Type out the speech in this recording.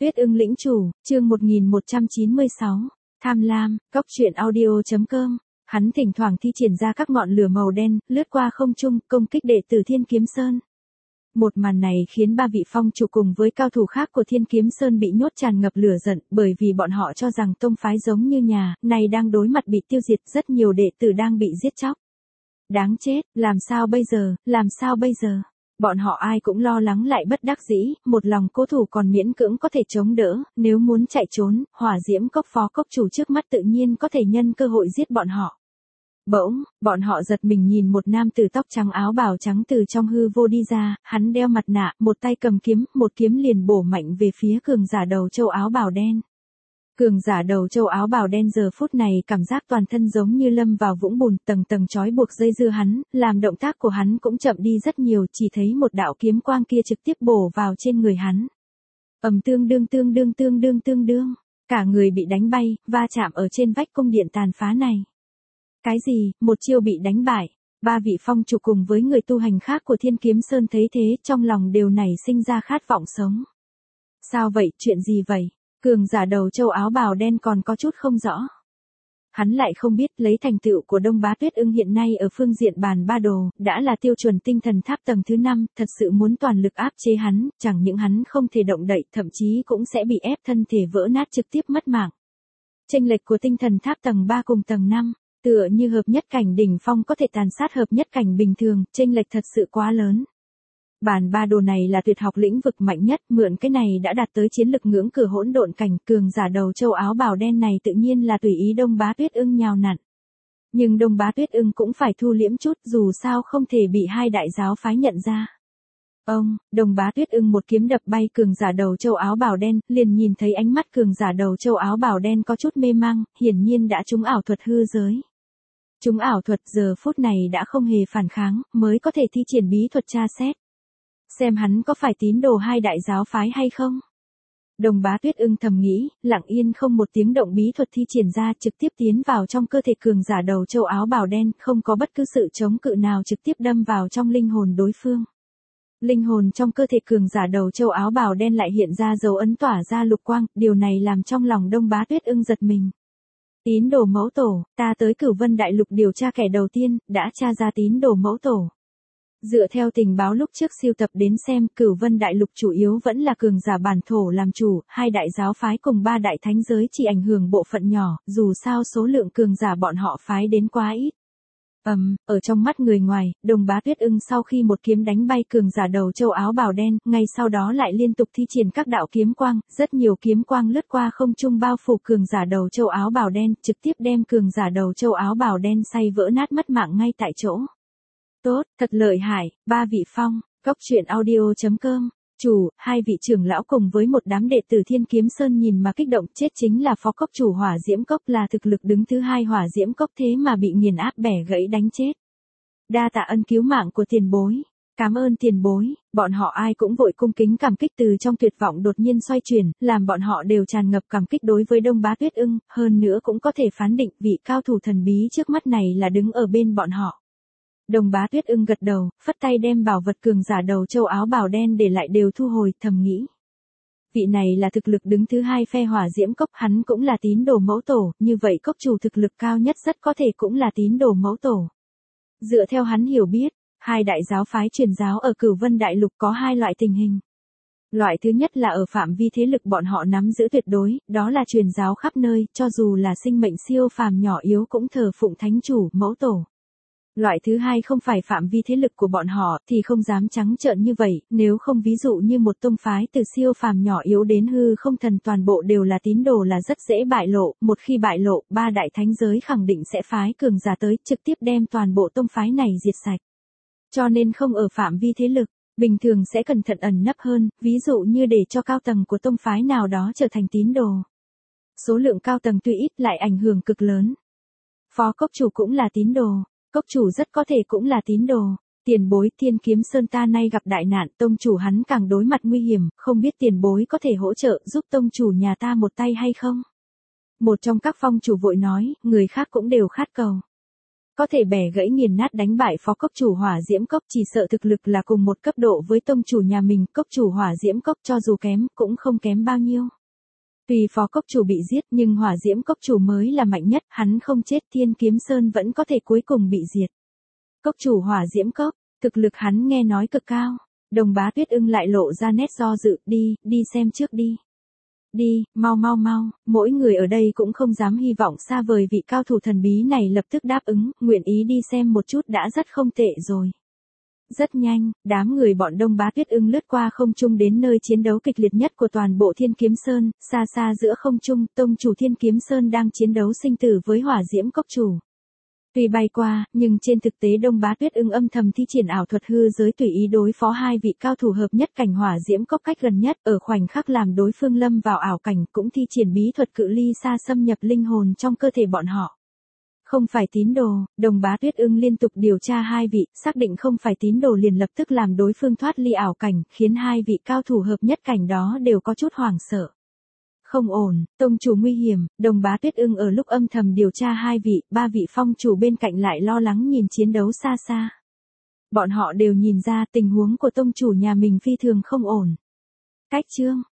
Tuyết ưng lĩnh chủ, chương 1196, tham lam, cóc truyện audio.com. Hắn thỉnh thoảng thi triển ra các ngọn lửa màu đen, lướt qua không trung, công kích đệ tử Thiên Kiếm Sơn. Một màn này khiến ba vị phong chủ cùng với cao thủ khác của Thiên Kiếm Sơn bị nhốt tràn ngập lửa giận, bởi vì bọn họ cho rằng tông phái giống như nhà, này đang đối mặt bị tiêu diệt, rất nhiều đệ tử đang bị giết chóc. Đáng chết, làm sao bây giờ? Bọn họ ai cũng lo lắng lại bất đắc dĩ, một lòng cố thủ còn miễn cưỡng có thể chống đỡ, nếu muốn chạy trốn, hỏa diễm cốc phó cốc chủ trước mắt tự nhiên có thể nhân cơ hội giết bọn họ. Bỗng, bọn họ giật mình nhìn một nam tử tóc trắng áo bào trắng từ trong hư vô đi ra, hắn đeo mặt nạ, một tay cầm kiếm, một kiếm liền bổ mạnh về phía cường giả đầu châu áo bào đen. Cường giả đầu châu áo bào đen giờ phút này cảm giác toàn thân giống như lâm vào vũng bùn, tầng tầng trói buộc dây dưa hắn, làm động tác của hắn cũng chậm đi rất nhiều, chỉ thấy một đạo kiếm quang kia trực tiếp bổ vào trên người hắn. Tương đương, cả người bị đánh bay, va chạm ở trên vách cung điện tàn phá này. Cái gì, một chiêu bị đánh bại? Ba vị phong chủ cùng với người tu hành khác của Thiên Kiếm Sơn thấy thế, trong lòng đều nảy sinh ra khát vọng sống. Sao vậy, chuyện gì vậy? Cường giả đầu châu áo bào đen còn có chút không rõ. Hắn lại không biết lấy thành tựu của Đông Bá Tuyết Ưng hiện nay ở phương diện bàn ba đồ, đã là tiêu chuẩn tinh thần tháp tầng thứ 5, thật sự muốn toàn lực áp chế hắn, chẳng những hắn không thể động đậy, thậm chí cũng sẽ bị ép thân thể vỡ nát trực tiếp mất mạng. Chênh lệch của tinh thần tháp tầng 3 cùng tầng 5, tựa như hợp nhất cảnh đỉnh phong có thể tàn sát hợp nhất cảnh bình thường, chênh lệch thật sự quá lớn. Bàn ba đồ này là tuyệt học lĩnh vực mạnh nhất, mượn cái này đã đạt tới chiến lực ngưỡng cửa hỗn độn cảnh, cường giả đầu châu áo bào đen này tự nhiên là tùy ý Đông Bá Tuyết Ưng nhào nặn. Nhưng Đông Bá Tuyết Ưng cũng phải thu liễm chút, dù sao không thể bị hai đại giáo phái nhận ra. Đông Bá Tuyết Ưng một kiếm đập bay cường giả đầu châu áo bào đen, liền nhìn thấy ánh mắt cường giả đầu châu áo bào đen có chút mê mang, hiển nhiên đã trúng ảo thuật hư giới. Trúng ảo thuật giờ phút này đã không hề phản kháng, mới có thể thi triển bí thuật tra xét. Xem hắn có phải tín đồ hai đại giáo phái hay không? Đông Bá Tuyết Ưng thầm nghĩ, lặng yên không một tiếng động bí thuật thi triển ra trực tiếp tiến vào trong cơ thể cường giả đầu châu áo bào đen, không có bất cứ sự chống cự nào trực tiếp đâm vào trong linh hồn đối phương. Linh hồn trong cơ thể cường giả đầu châu áo bào đen lại hiện ra dấu ấn tỏa ra lục quang, điều này làm trong lòng Đông Bá Tuyết Ưng giật mình. Tín đồ mẫu tổ, ta tới Cửu Vân Đại Lục điều tra kẻ đầu tiên, đã tra ra tín đồ mẫu tổ. Dựa theo tình báo lúc trước siêu tập đến xem, Cửu Vân Đại Lục chủ yếu vẫn là cường giả bản thổ làm chủ, hai đại giáo phái cùng ba đại thánh giới chỉ ảnh hưởng bộ phận nhỏ, dù sao số lượng cường giả bọn họ phái đến quá ít. Ở trong mắt người ngoài, Đông Bá Tuyết Ưng sau khi một kiếm đánh bay cường giả đầu châu áo bào đen, ngay sau đó lại liên tục thi triển các đạo kiếm quang, rất nhiều kiếm quang lướt qua không trung bao phủ cường giả đầu châu áo bào đen, trực tiếp đem cường giả đầu châu áo bào đen xay vỡ nát mất mạng ngay tại chỗ. Tốt, thật lợi hại, ba vị phong, cóc truyện audio.com, chủ, hai vị trưởng lão cùng với một đám đệ tử Thiên Kiếm Sơn nhìn mà kích động, chết chính là phó cốc chủ hỏa diễm cốc, là thực lực đứng thứ hai hỏa diễm cốc, thế mà bị nghiền áp bẻ gãy đánh chết. Đa tạ ân cứu mạng của tiền bối. Cảm ơn tiền bối, bọn họ ai cũng vội cung kính cảm kích, từ trong tuyệt vọng đột nhiên xoay chuyển, làm bọn họ đều tràn ngập cảm kích đối với Đông Bá Tuyết Ưng, hơn nữa cũng có thể phán định vị cao thủ thần bí trước mắt này là đứng ở bên bọn họ. Đông Bá Tuyết Ưng gật đầu, phất tay đem bảo vật cường giả đầu châu áo bào đen để lại đều thu hồi, thầm nghĩ. Vị này là thực lực đứng thứ hai phe hỏa diễm cốc, hắn cũng là tín đồ mẫu tổ, như vậy cốc chủ thực lực cao nhất rất có thể cũng là tín đồ mẫu tổ. Dựa theo hắn hiểu biết, hai đại giáo phái truyền giáo ở Cửu Vân Đại Lục có hai loại tình hình. Loại thứ nhất là ở phạm vi thế lực bọn họ nắm giữ tuyệt đối, đó là truyền giáo khắp nơi, cho dù là sinh mệnh siêu phàm nhỏ yếu cũng thờ phụng thánh chủ, mẫu tổ. Loại thứ hai không phải phạm vi thế lực của bọn họ thì không dám trắng trợn như vậy, nếu không ví dụ như một tông phái từ siêu phàm nhỏ yếu đến hư không thần toàn bộ đều là tín đồ là rất dễ bại lộ, một khi bại lộ, ba đại thánh giới khẳng định sẽ phái cường giả tới, trực tiếp đem toàn bộ tông phái này diệt sạch. Cho nên không ở phạm vi thế lực, bình thường sẽ cẩn thận ẩn nấp hơn, ví dụ như để cho cao tầng của tông phái nào đó trở thành tín đồ. Số lượng cao tầng tuy ít lại ảnh hưởng cực lớn. Phó cốc chủ cũng là tín đồ. Cốc chủ rất có thể cũng là tín đồ. Tiền bối Thiên Kiếm Sơn ta nay gặp đại nạn, tông chủ hắn càng đối mặt nguy hiểm, không biết tiền bối có thể hỗ trợ giúp tông chủ nhà ta một tay hay không? Một trong các phong chủ vội nói, người khác cũng đều khát cầu. có thể bẻ gãy nghiền nát đánh bại phó cốc chủ hỏa diễm cốc, chỉ sợ thực lực là cùng một cấp độ với tông chủ nhà mình, cốc chủ hỏa diễm cốc cho dù kém, cũng không kém bao nhiêu. Tuy phó cốc chủ bị giết nhưng hỏa diễm cốc chủ mới là mạnh nhất, hắn không chết Thiên Kiếm Sơn vẫn có thể cuối cùng bị diệt. Cốc chủ hỏa diễm cốc, thực lực hắn nghe nói cực cao. Đồng Bá Tuyết Ưng lại lộ ra nét do dự, đi xem trước đi. Đi, mau, mỗi người ở đây cũng không dám hy vọng xa vời vị cao thủ thần bí này lập tức đáp ứng, nguyện ý đi xem một chút đã rất không tệ rồi. Rất nhanh, đám người bọn Đông Bá Tuyết Ưng lướt qua không trung đến nơi chiến đấu kịch liệt nhất của toàn bộ Thiên Kiếm Sơn, xa xa giữa không trung, tông chủ Thiên Kiếm Sơn đang chiến đấu sinh tử với hỏa diễm cốc chủ. Tuy bay qua, nhưng trên thực tế Đông Bá Tuyết Ưng âm thầm thi triển ảo thuật hư giới tùy ý đối phó hai vị cao thủ hợp nhất cảnh hỏa diễm cốc cách gần nhất, ở khoảnh khắc làm đối phương lâm vào ảo cảnh, cũng thi triển bí thuật cự ly xa xâm nhập linh hồn trong cơ thể bọn họ. Không phải tín đồ, Đồng Bá Tuyết Ưng liên tục điều tra hai vị, xác định không phải tín đồ liền lập tức làm đối phương thoát ly ảo cảnh, khiến hai vị cao thủ hợp nhất cảnh đó đều có chút hoảng sợ. Không ổn, tông chủ nguy hiểm, Đồng Bá Tuyết Ưng ở lúc âm thầm điều tra hai vị, ba vị phong chủ bên cạnh lại lo lắng nhìn chiến đấu xa xa. Bọn họ đều nhìn ra tình huống của tông chủ nhà mình phi thường không ổn. Cách chương